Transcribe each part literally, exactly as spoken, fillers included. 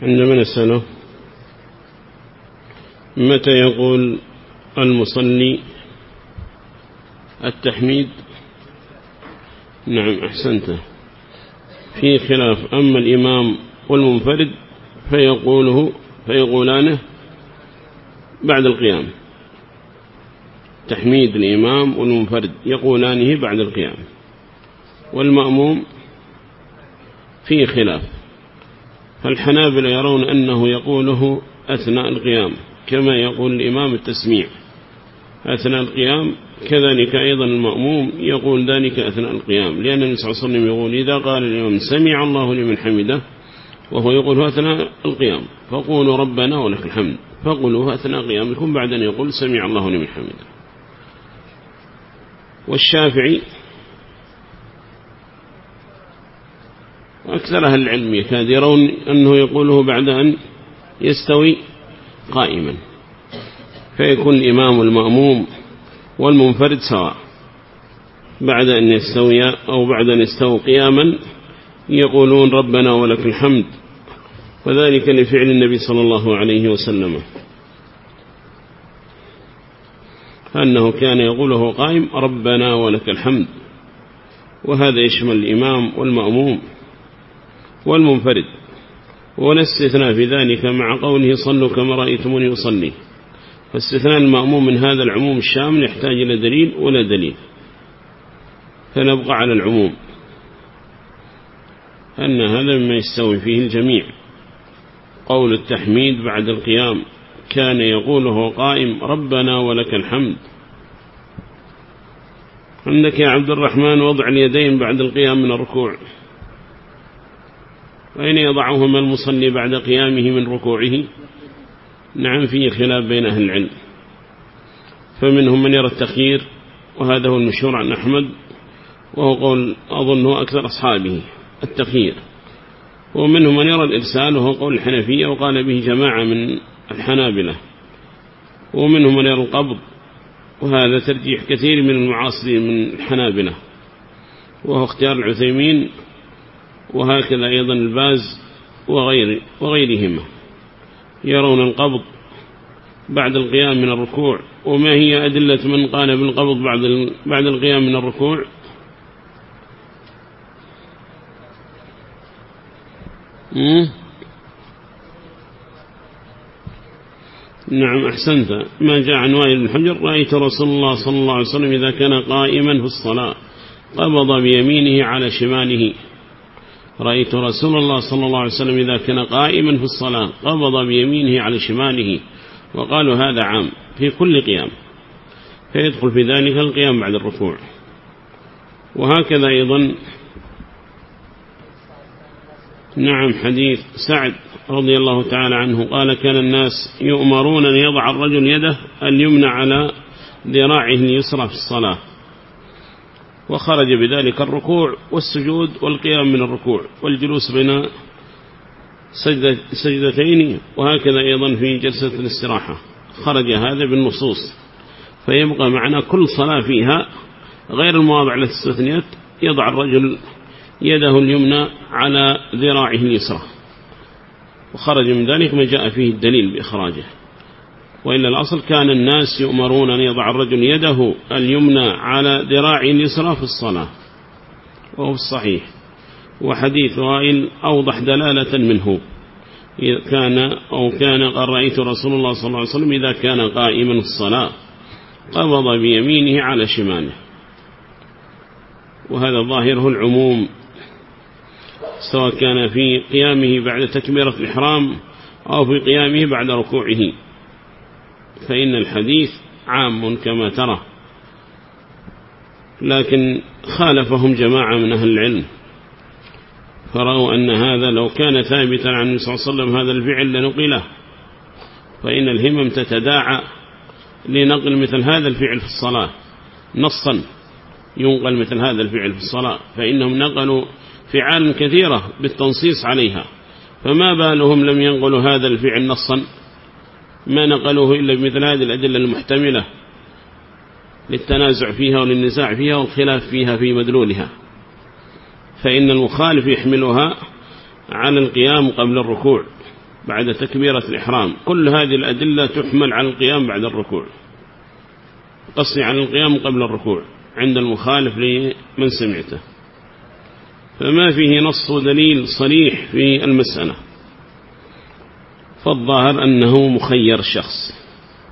عندما نسأله متى يقول المصلي التحميد؟ نعم أحسنت، في خلاف. أما الإمام والمنفرد فيقوله فيقولانه بعد القيام. تحميد الإمام والمنفرد يقولانه بعد القيام، والمأموم في خلاف. فالحنابلة يرون أنه يقوله أثناء القيام كما يقول الإمام التسميع أثناء القيام، كذلك أيضا المأموم يقول ذلك أثناء القيام، لأن النبي صلى الله عليه وسلم يقول إذا قال الإمام سمع الله لمن حمده وهو يقول أثناء القيام فقولوا ربنا ولك الحمد، فقولوا أثناء قيامكم بعد أن يقول سمع الله لمن حمده. والشافعي أكثر أهل العلم يكاد يرون أنه يقوله بعد أن يستوي قائما، فيكون الإمام والمأموم والمنفرد سواء، بعد أن يستوي أو بعد أن يستوي قياما يقولون ربنا ولك الحمد، وذلك لفعل النبي صلى الله عليه وسلم أنه كان يقوله قائم ربنا ولك الحمد، وهذا يشمل الإمام والمأموم والمنفرد، ولا استثناء في ذلك مع قوله صلوا كما رأيتموني يصلي. فاستثناء المأموم من هذا العموم الشامل يحتاج إلى دليل ولا دليل، فنبقى على العموم أن هذا مما يستوي فيه الجميع. قول التحميد بعد القيام كان يقوله قائم ربنا ولك الحمد. عندك يا عبد الرحمن وضع اليدين بعد القيام من الركوع، أين يضعهما المصلي بعد قيامه من ركوعه؟ نعم فيه خلاف بين أهل العلم، فمنهم من يرى التخيير وهذا هو المشهور عن أحمد، وهو قول أظنه أكثر أصحابه التخيير، ومنهم من يرى الإرسال وهو قول الحنفية وقال به جماعة من الحنابلة، ومنهم من يرى القبض، وهذا ترجيح كثير من المعاصرين من الحنابلة وهو اختيار العثيمين، وهكذا أيضا الباز وغير وغيرهما يرون القبض بعد القيام من الركوع. وما هي أدلة من قال بالقبض بعد بعد القيام من الركوع؟ مم؟ نعم أحسنت. ما جاء عن وائل بن حجر رأيت رسول الله صلى الله عليه وسلم إذا كان قائما في الصلاة قبض بيمينه على شماله. رأيت رسول الله صلى الله عليه وسلم إذا كان قائما في الصلاة قبض بيمينه على شماله، وقالوا هذا عام في كل قيام، فيدخل في ذلك القيام بعد الركوع. وهكذا أيضا نعم حديث سعد رضي الله تعالى عنه قال كان الناس يؤمرون أن يضع الرجل يده اليمنى على ذراعه اليسرى في الصلاة، وخرج بذلك الركوع والسجود والقيام من الركوع والجلوس بين سجدتين، وهكذا أيضا في جلسة الاستراحة. خرج هذا بالنصوص، فيبقى معنا كل صلاة فيها غير المواضع التي استثنيت يضع الرجل يده اليمنى على ذراعه اليسرى، وخرج من ذلك ما جاء فيه الدليل بإخراجه. وإلا الأصل كان الناس يؤمرون أن يضع الرجل يده اليمنى على ذراعه اليسرى في الصلاة، وهو في الصحيح. وحديث وائل أوضح دلالة منه، إذا كان أو كان قد رأيت رسول الله صلى الله عليه وسلم إذا كان قائما في الصلاة قبض بيمينه على شماله، وهذا ظاهره العموم، سواء كان في قيامه بعد تكبيرة الإحرام أو في قيامه بعد ركوعه، فإن الحديث عام كما ترى. لكن خالفهم جماعة من أهل العلم فرأوا أن هذا لو كان ثابتا عن النبي صلى الله عليه وسلم هذا الفعل لنقله، فإن الهمم تتداعى لنقل مثل هذا الفعل في الصلاة نصا، ينقل مثل هذا الفعل في الصلاة، فإنهم نقلوا فعال كثيرة بالتنصيص عليها، فما بالهم لم ينقلوا هذا الفعل نصا، ما نقلوه إلا بمثل هذه الأدلة المحتملة للتنازع فيها وللنزاع فيها والخلاف فيها في مدلولها. فإن المخالف يحملها على القيام قبل الركوع بعد تكبيرة الإحرام. كل هذه الأدلة تحمل على القيام بعد الركوع، قصدي على القيام قبل الركوع عند المخالف لمن سمعته، فما فيه نص ودليل صريح في المسألة، فالظاهر أنه مخير الشخص.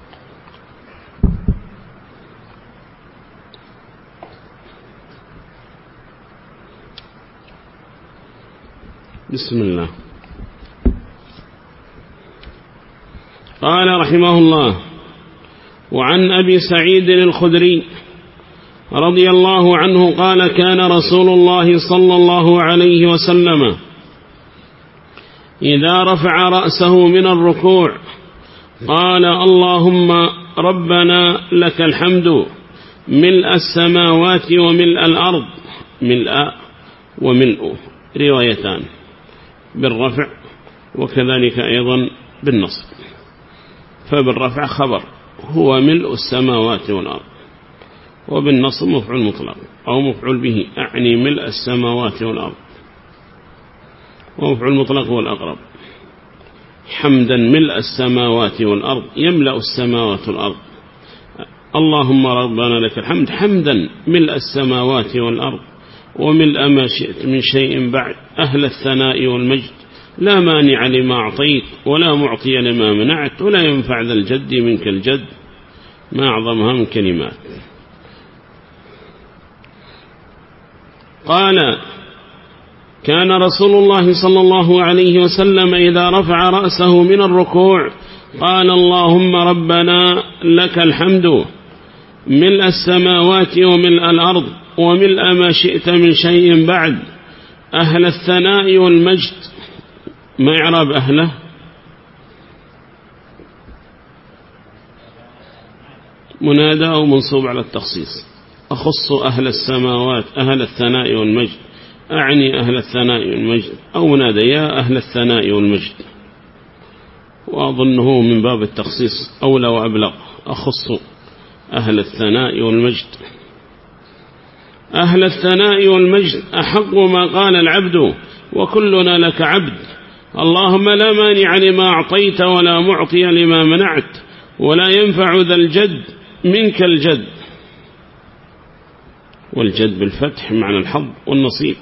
بسم الله. قال رحمه الله: وعن أبي سعيد الخدري رضي الله عنه قال: كان رسول الله صلى الله عليه وسلم إذا رفع رأسه من الركوع قال: اللهم ربنا لك الحمد ملء السماوات وملء الأرض. ملء وملء روايتان بالرفع وكذلك أيضا بالنصب، فبالرفع خبر هو ملء السماوات والأرض، وبالنصب مفعول مطلق أو مفعول به، أعني ملء السماوات والأرض، ومفعول مطلق هو الأقرب. حمدا ملء السماوات والأرض، يملأ السماوات والأرض. اللهم ربنا لك الحمد حمدا ملء السماوات والأرض وملء ما شئت من شيء بعد، أهل الثناء والمجد، لا مانع لما أعطيت ولا معطي لما منعت ولا ينفع ذا الجد منك الجد، ما أعظمها من كلمات. قال: كان رسول الله صلى الله عليه وسلم إذا رفع رأسه من الركوع قال: اللهم ربنا لك الحمد ملء السماوات وملء الأرض وملء ما شئت من شيء بعد، أهل الثناء والمجد. ما إعراب أهله؟ منادى أو منصوب على التخصيص. أخص أهل السماوات أهل الثناء والمجد، أعني أهل الثناء والمجد، أو منادى يا أهل الثناء والمجد، وأظنه من باب التخصيص أولى وأبلغ. أخص أهل الثناء والمجد. أهل الثناء والمجد أحق ما قال العبد وكلنا لك عبد، اللهم لا مانع لما أعطيت ولا معطي لما منعت ولا ينفع ذا الجد منك الجد. والجد بالفتح معنى الحظ والنصيب،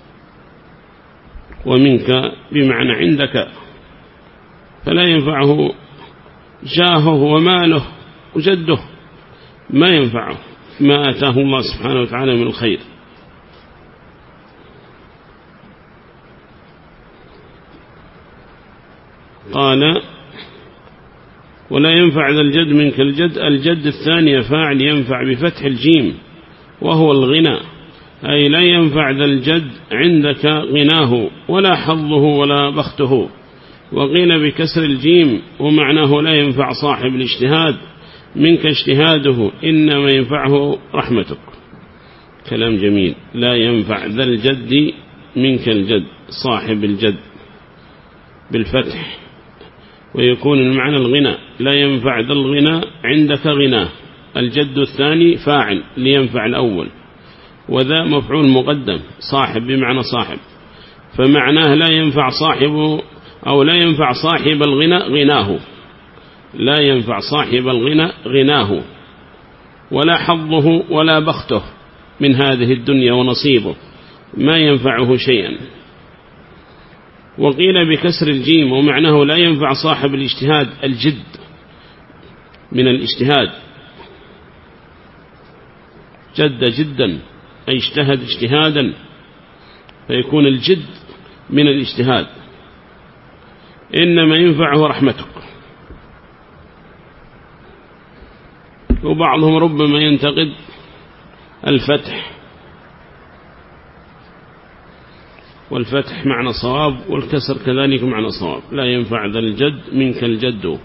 ومنك بمعنى عندك، فلا ينفعه جاهه وماله وجده، ما ينفعه ما آتاه الله سبحانه وتعالى من الخير. قال: ولا ينفع ذا الجد منك الجد. الجد الثانية فاعل ينفع بفتح الجيم وهو الغنى، أي لا ينفع ذا الجد عندك غناه ولا حظه ولا بخته. وقيل بكسر الجيم ومعناه لا ينفع صاحب الاجتهاد منك اجتهاده، إنما ينفعه رحمتك. كلام جميل. لا ينفع ذا الجد منك الجد، صاحب الجد بالفتح، ويكون المعنى الغنى. لا ينفع ذا الغنى عندك غناه. الجد الثاني فاعل لينفع الأول، وذا مفعول مقدم صاحب بمعنى صاحب، فمعناه لا ينفع صاحبه أو لا ينفع صاحب الغنى غناه، لا ينفع صاحب الغنى غناه، ولا حظه ولا بخته من هذه الدنيا ونصيبه، ما ينفعه شيئا. وقيل بكسر الجيم ومعناه لا ينفع صاحب الاجتهاد، الجد من الاجتهاد، جد جدا أي اجتهد اجتهادا، فيكون الجد من الاجتهاد، إنما ينفعه رحمتك. وبعضهم ربما ينتقد الفتح، والفتح معنى صواب والكسر كذلك معنى صواب. لا ينفع ذا الجد منك الجد.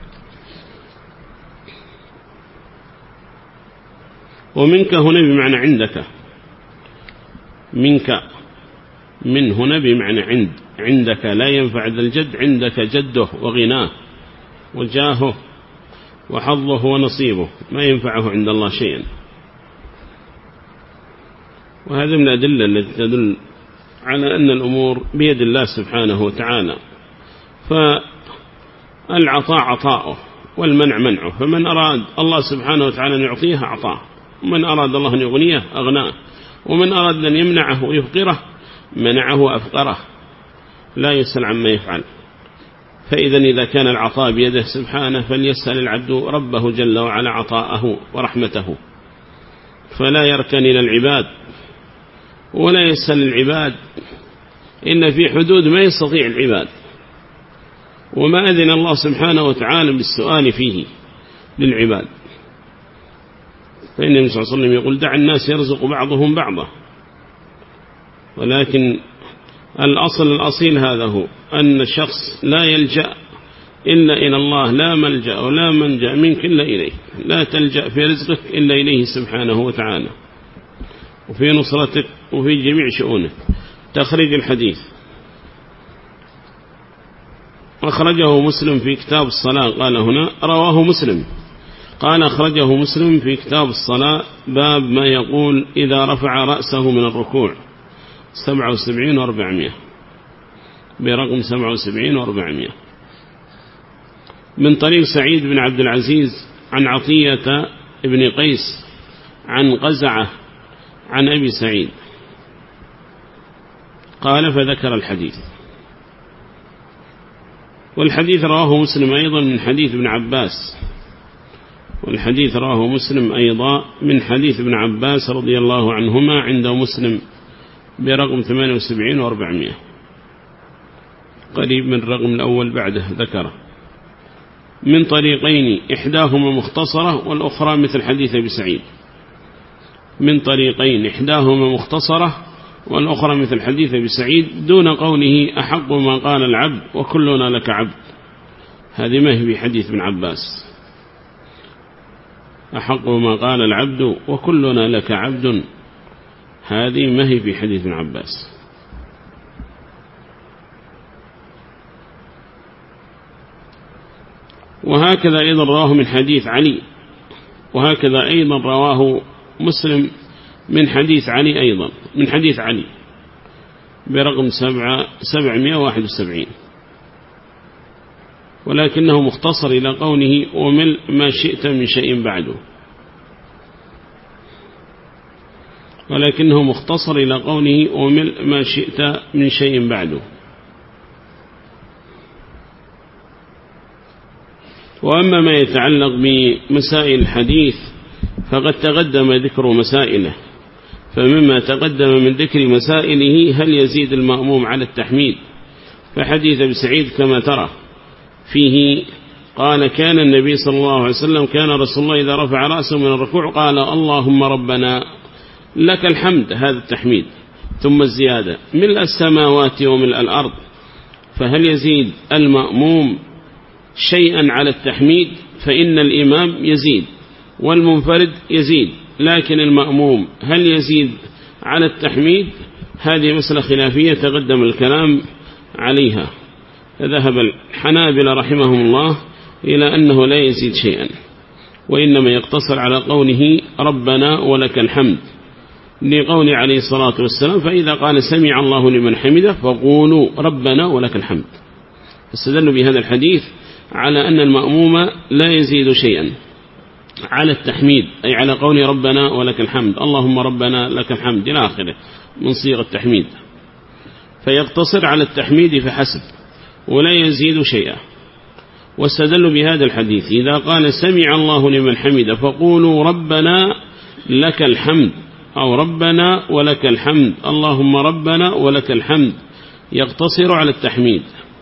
ومنك هنا بمعنى عندك، منك من هنا بمعنى عند، عندك لا ينفع ذا الجد، عندك جده وغناه وجاهه وحظه ونصيبه، ما ينفعه عند الله شيئا. وهذا من الأدلة التي تدل على أن الأمور بيد الله سبحانه وتعالى. العطاء عطاؤه والمنع منعه، فمن أراد الله سبحانه وتعالى أن يعطيه أعطاه، ومن أراد الله أن يغنيه أغناه، ومن أراد أن يمنعه ويفقره منعه وأفقره، لا يسأل عما يفعل. فإذا إذا كان العطاء بيده سبحانه فليسأل العبد ربه جل وعلا عطاءه ورحمته، فلا يركن إلى العباد ولا يسأل العباد إن في حدود ما يستطيع العباد، وما أذن الله سبحانه وتعالى بالسؤال فيه للعباد. فإن النبي صلى الله عليه وسلم يقول دع الناس يرزق بعضهم بعضا، ولكن الأصل الأصيل هذا هو أن الشخص لا يلجأ إلا إلى الله، لا ملجأ ولا منجأ منك إلا إليه، لا تلجأ في رزقك إلا إليه سبحانه وتعالى، وفي نصرتك وفي جميع شؤونك. تخرج الحديث أخرجه مسلم في كتاب الصلاة، قال هنا رواه مسلم، قال أخرجه مسلم في كتاب الصلاة باب ما يقول إذا رفع رأسه من الركوع، سبعة وسبعين وأربعمائة، برقم سبعة وسبعين وأربعمائة، من طريق سعيد بن عبد العزيز عن عطية بن قيس عن قزعة عن أبي سعيد قال فذكر الحديث. والحديث رواه مسلم أيضا من حديث ابن عباس، والحديث رواه مسلم أيضا من حديث ابن عباس رضي الله عنهما عند مسلم برقم ثمانية وسبعين وأربعمائة، قريب من الرقم الأول بعده ذكره، من طريقين إحداهما مختصرة والأخرى مثل حديث أبي سعيد، من طريقين إحداهما مختصرة والأخرى مثل حديث أبي سعيد، دون قوله أحق ما قال العبد وكلنا لك عبد، هذه ما هي في حديث ابن عباس، أحق ما قال العبد وكلنا لك عبد، هذه ما هي في حديث ابن عباس. وهكذا أيضا رواه من حديث علي، وهكذا أيضا رواه مسلم من حديث علي أيضا، من حديث علي برقم سبعة سبعمائة وواحد وسبعين، ولكنه مختصر إلى قوله ومل ما شئت من شيء بعده، ولكنه مختصر إلى قوله ومل ما شئت من شيء بعده. وأما ما يتعلق بمسائل الحديث فقد تقدم ذكر مسائله، فمما تقدم من ذكر مسائله هل يزيد المأموم على التحميد، فحديث ابن سعيد كما ترى فيه قال كان النبي صلى الله عليه وسلم كان رسول الله إذا رفع رأسه من الركوع قال اللهم ربنا لك الحمد، هذا التحميد، ثم الزيادة ملء السماوات وملء الأرض، فهل يزيد المأموم شيئا على التحميد؟ فإن الإمام يزيد والمنفرد يزيد، لكن المأموم هل يزيد على التحميد؟ هذه مسألة خلافية تقدم الكلام عليها. فذهب الحنابلة رحمهم الله إلى أنه لا يزيد شيئا، وإنما يقتصر على قوله ربنا ولك الحمد، لقول عليه الصلاة والسلام فإذا قال سمع الله لمن حمده فقولوا ربنا ولك الحمد. فاستدلوا بهذا الحديث على أن المأموم لا يزيد شيئا على التحميد، أي على قول ربنا ولك الحمد، اللهم ربنا لك الحمد إلى آخره من صيغ التحميد، فيقتصر على التحميد فحسب ولا يزيد شيئا. واستدلوا بهذا الحديث إذا قال سمع الله لمن حمده فقولوا ربنا لك الحمد، أو ربنا ولك الحمد، اللهم ربنا ولك الحمد، يقتصر على التحميد.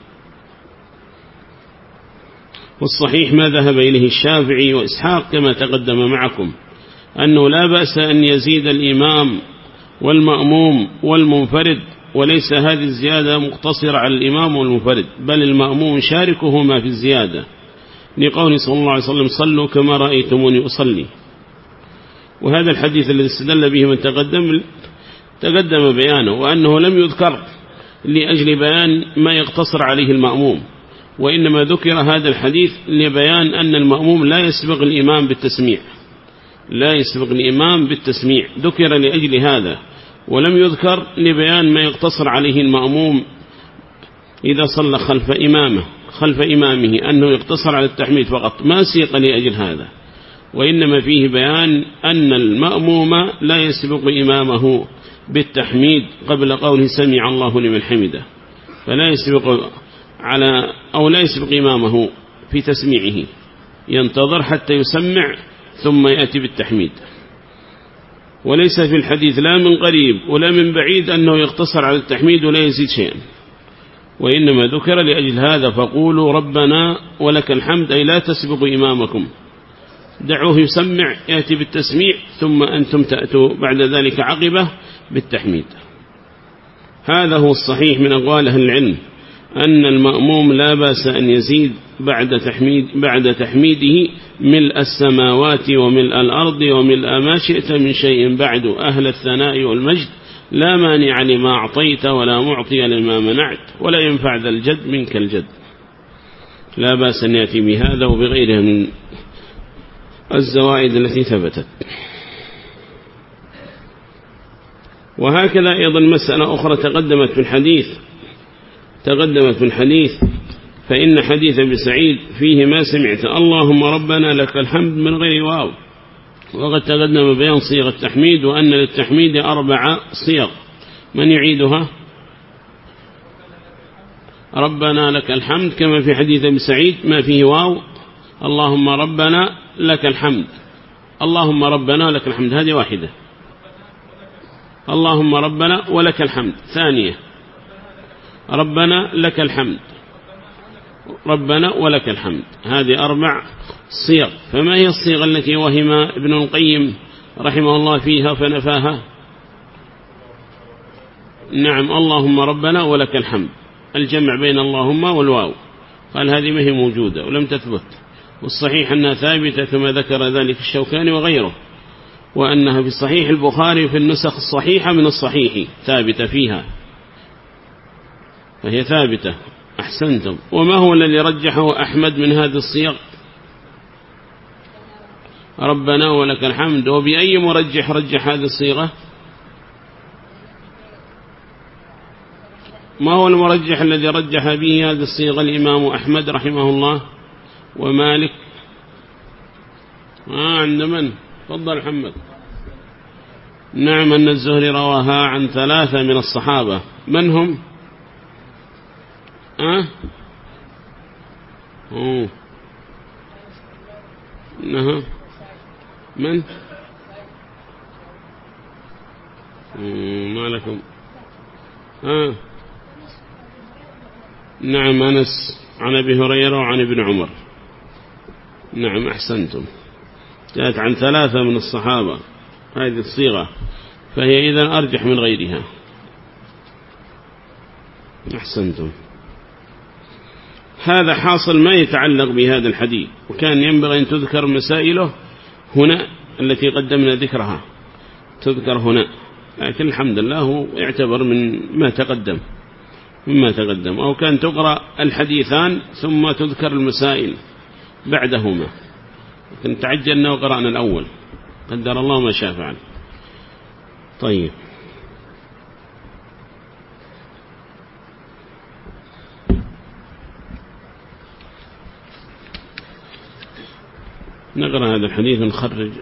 والصحيح ما ذهب إليه الشافعي وإسحاق كما تقدم معكم أنه لا بأس أن يزيد الإمام والمأموم والمنفرد، وليس هذه الزيادة مقتصرة على الإمام والمنفرد، بل المأموم شاركهما في الزيادة، لقول صلى الله عليه وسلم صلوا كما رأيتموني أصلي. وهذا الحديث الذي استدل به من تقدم تقدم بيانه، وأنه لم يذكر لأجل بيان ما يقتصر عليه المأموم، وإنما ذكر هذا الحديث لبيان أن المأموم لا يسبق الإمام بالتسميع، لا يسبق الإمام بالتسميع، ذكر لأجل هذا، ولم يذكر لبيان ما يقتصر عليه المأموم إذا صلى خلف إمامه خلف إمامه أنه يقتصر على التحميد فقط، ما سيق لأجل هذا، وإنما فيه بيان أن المأموم لا يسبق إمامه بالتحميد قبل قوله سمع الله لمن حمده، فلا يسبق على أو لا يسبق إمامه في تسميعه، ينتظر حتى يسمع ثم يأتي بالتحميد. وليس في الحديث لا من قريب ولا من بعيد أنه يقتصر على التحميد ولا يزيد شيئا، وإنما ذكر لأجل هذا فقولوا ربنا ولك الحمد، أي لا تسبق إمامكم، دعوه يسمع يأتي بالتسميع ثم أنتم تأتوا بعد ذلك عقبه بالتحميد. هذا هو الصحيح من أقوال أهل العلم، أن المأموم لا بأس أن يزيد بعد تحميد بعد تحميده ملء السماوات وملء الأرض وملء ما شئت من شيء بعد أهل الثناء والمجد، لا مانع لما أعطيت ولا معطي لما منعت ولا ينفع ذا الجد منك الجد. لا بأس أن يأتي بهذا وبغيره من الزوائد التي ثبتت. وهكذا أيضا مسألة أخرى تقدمت في الحديث تقدمت في الحديث فإن حديث أبي سعيد فيه ما سمعت اللهم ربنا لك الحمد من غير واو، وقد تقدم بيان صيغ التحميد وأن للتحميد أربع صيغ، من يعيدها؟ ربنا لك الحمد كما في حديث أبي سعيد ما فيه واو، اللهم ربنا لك الحمد، اللهم ربنا لك الحمد، هذه واحدة، اللهم ربنا ولك الحمد ثانية، ربنا لك الحمد، ربنا ولك الحمد، هذه أربع صيغ. فما هي الصيغة التي وهم ابن القيم رحمه الله فيها فنفاها؟ نعم، اللهم ربنا ولك الحمد، الجمع بين اللهم والواو، قال هذه ما هي موجودة ولم تثبت، والصحيح أنها ثابتة كما ذكر ذلك الشوكاني وغيره، وأنها في صحيح البخاري في النسخ الصحيحة من الصحيح ثابتة فيها، فهي ثابتة. أحسنتم. وما هو الذي رجحه أحمد من هذه الصيغ؟ ربنا ولك الحمد. وبأي مرجح رجح هذه الصيغة؟ ما هو المرجح الذي رجح به هذه الصيغة الإمام أحمد رحمه الله ومالك؟ آه عند من؟ تفضل محمد. نعم، أن الزهري رواها عن ثلاثة من الصحابة، من هم؟ أه؟ أوه. نعم، من؟ ما لكم؟ آه. نعم، أنس عن أبي هريرة وعن ابن عمر. نعم أحسنتم، جاءت عن ثلاثة من الصحابة هذه الصيغة، فهي إذن أرجح من غيرها. أحسنتم. هذا حاصل ما يتعلق بهذا الحديث، وكان ينبغي أن تذكر مسائله هنا التي قدمنا ذكرها تذكر هنا، لكن الحمد لله هو يعتبر من ما تقدم مما تقدم، أو كان تقرأ الحديثان ثم تذكر المسائل بعدهما، لكن تعجلنا وقرأنا الأول، قدر الله ما شاء فعل. طيب، نقرأ هذا الحديث ونخرج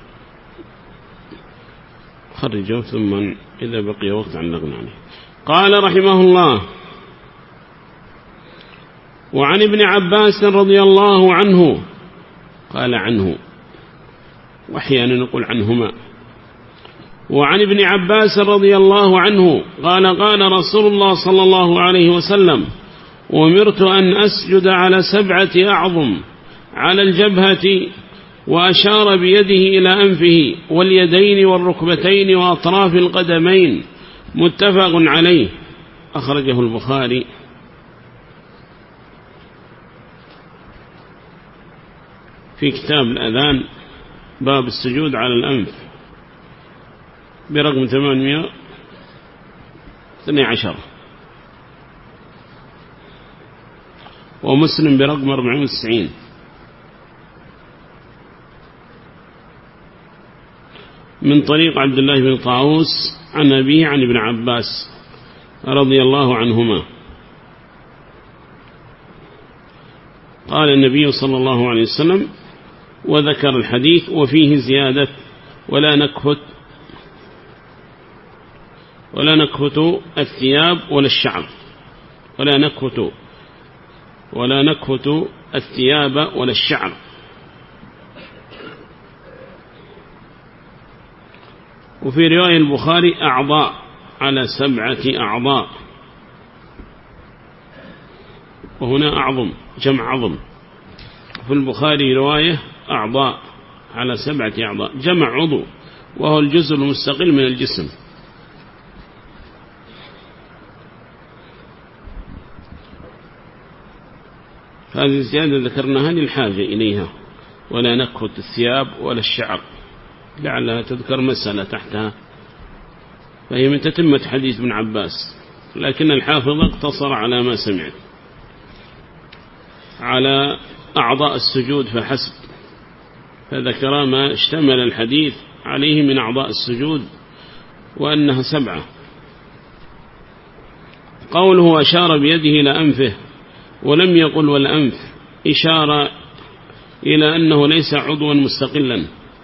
خرجه ثم إذا بقي وقت علقنا عليه. قال رحمه الله: وعن ابن عباس رضي الله عنه، قال عنه، وأحيانا نقول عنهما. وعن ابن عباس رضي الله عنه قال: قال رسول الله صلى الله عليه وسلم: أمرت أن أسجد على سبعة أعظم على الجبهة، وأشار بيده إلى أنفه واليدين والركبتين وأطراف القدمين، متفق عليه، أخرجه البخاري. في كتاب الأذان باب السجود على الأنف برقم ثمانمائة واثني عشر، ومسلم برقم أربعمائة وتسعين. من طريق عبد الله بن طاووس عن أبيه عن ابن عباس رضي الله عنهما. قال النبي صلى الله عليه وسلم وذكر الحديث وفيه زيادة ولا نكفت ولا نكفت الثياب ولا الشعر ولا نكفت ولا نكفت الثياب ولا الشعر. وفي رواية البخاري أعضاء على سبعة أعضاء، وهنا أعظم جمع عظم. في البخاري رواية أعضاء على سبعة أعضاء، جمع عضو وهو الجزء المستقل من الجسم. هذه الزيادة ذكرناها للحاجة إليها، ولا نكفت الثياب ولا الشعر، لعلها تذكر مسألة تحتها، فهي من تتمة حديث ابن عباس، لكن الحافظ اقتصر على ما سمعت على أعضاء السجود فحسب، فذكر ما اشتمل الحديث عليه من أعضاء السجود وأنها سبعة. قوله أشار بيده إلى أنفه ولم يقل والأنف، إشارة إلى أنه ليس عضوا مستقلا.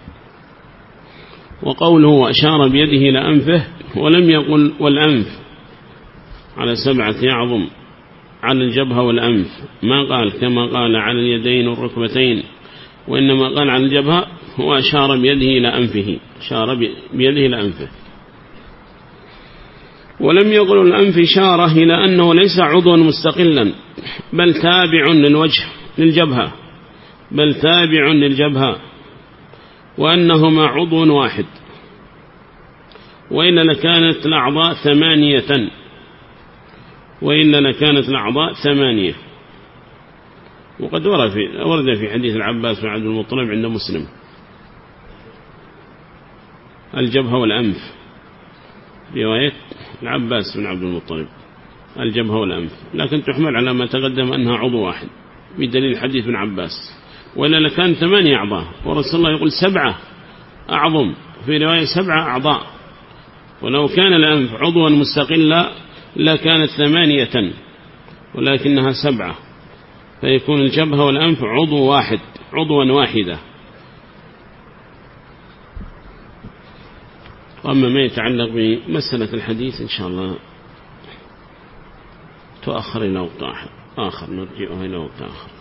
وقوله أشار بيده إلى أنفه ولم يقل والأنف على سبعة أعظم، على الجبهة والأنف، ما قال كما قال على اليدين والركبتين، وإنما قال على الجبهة. هو أشار بيده إلى أنفه، أشار بيده إلى أنفه. ولم يقل الأنف إشارة إلى أنه ليس عضوا مستقلا، بل تابع للوجه للجبهة بل تابع للجبهة وأنهما عضو واحد، وإلا لكانت الأعضاء ثمانية وإلا لكانت الأعضاء ثمانية. وقد ورد في, ورد في حديث العباس بن عبد المطلب عند مسلم الجبهة والأنف، رواية العباس بن عبد المطلب الجبهة والأنف، لكن تحمل على ما تقدم أنها عضو واحد بدليل حديث ابن عباس، وإلا لكان ثمانية أعضاء، ورسول الله يقول سبعة أعظم، في رواية سبعة أعضاء، ولو كان الأنف عضوا مستقلا لكانت ثمانية ولكنها سبعة، فيكون الجبهة والأنف عضو واحد عضوا واحدة. وأما ما يتعلق بمسألة الحديث إن شاء الله تؤخر إلى وقت آخر، نرجعها إلى وقت آخر.